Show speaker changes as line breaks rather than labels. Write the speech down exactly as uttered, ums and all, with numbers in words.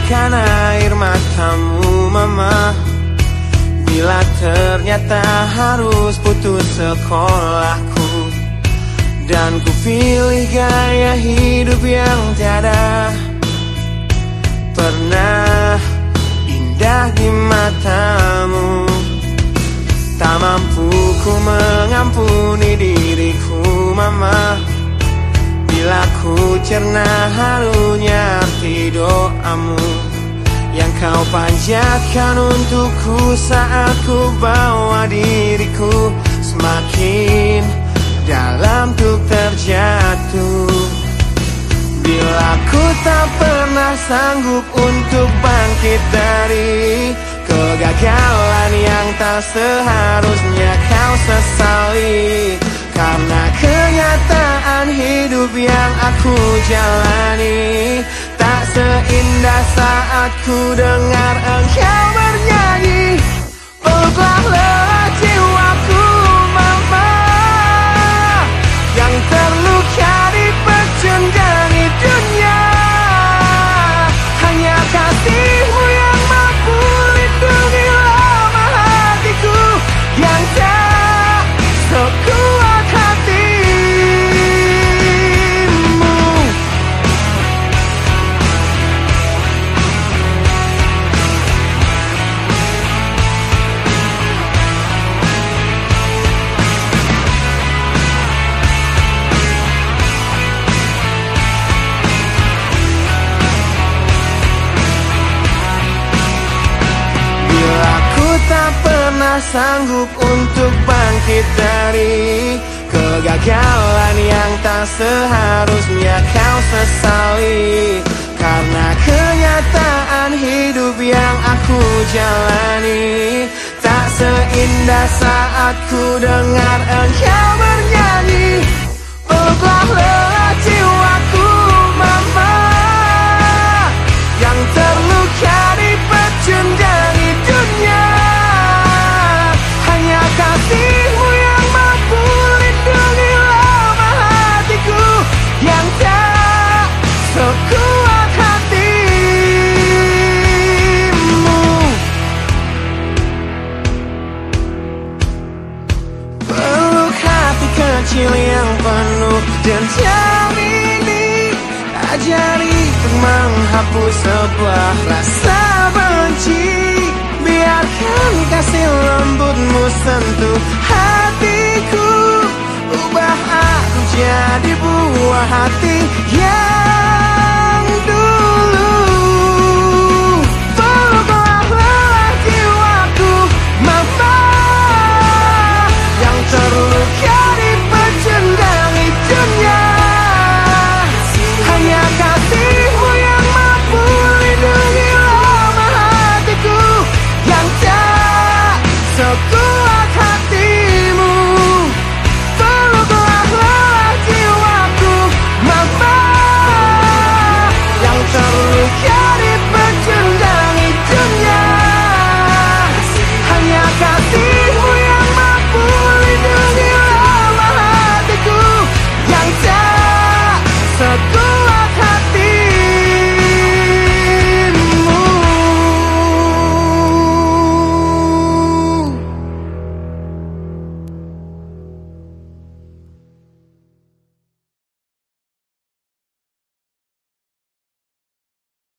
meneteskan air matamu mama, bila ternyata harus putus sekolahku, dan ku pilih gaya hidup yang tiada pernah indah di matamu. Tak mampu ku mengampuni diriku mama, bila ku cerna harunya arti doamu yang kau panjatkan untukku saat ku bawa diriku semakin dalam untuk terjatuh. Bila ku tak pernah sanggup untuk bangkit dari kegagalan yang tak seharusnya kau sesali, karena kenyataan hidup yang aku jalani tak seindah saat ku dengar engkau bernyanyi. Peluklah lelah jiwaku mama, yang terluka dipecundang dunia. Hanya kasihmu yang mampu lindungi lama hatiku yang tak sekuat hatimu. Tak pernah sanggup untuk bangkit dari kegagalan yang tak seharusnya kau sesali, karena kenyataan hidup yang aku jalani tak seindah saat ku dengar engkau bernyanyi. Peluklah lelah jiwaku mama, yang terluka dipecundang dunia. Hanya kasihmu yang mampu lindungi lama hatiku yang tak sekuat hatimu. Peluk hati kecil yang penuh dendam ini, ajari untuk menghapus sebuah rasa benci. Biarkan kasih lembutmu sentuh hatiku, ubah aku jadi buah hati yang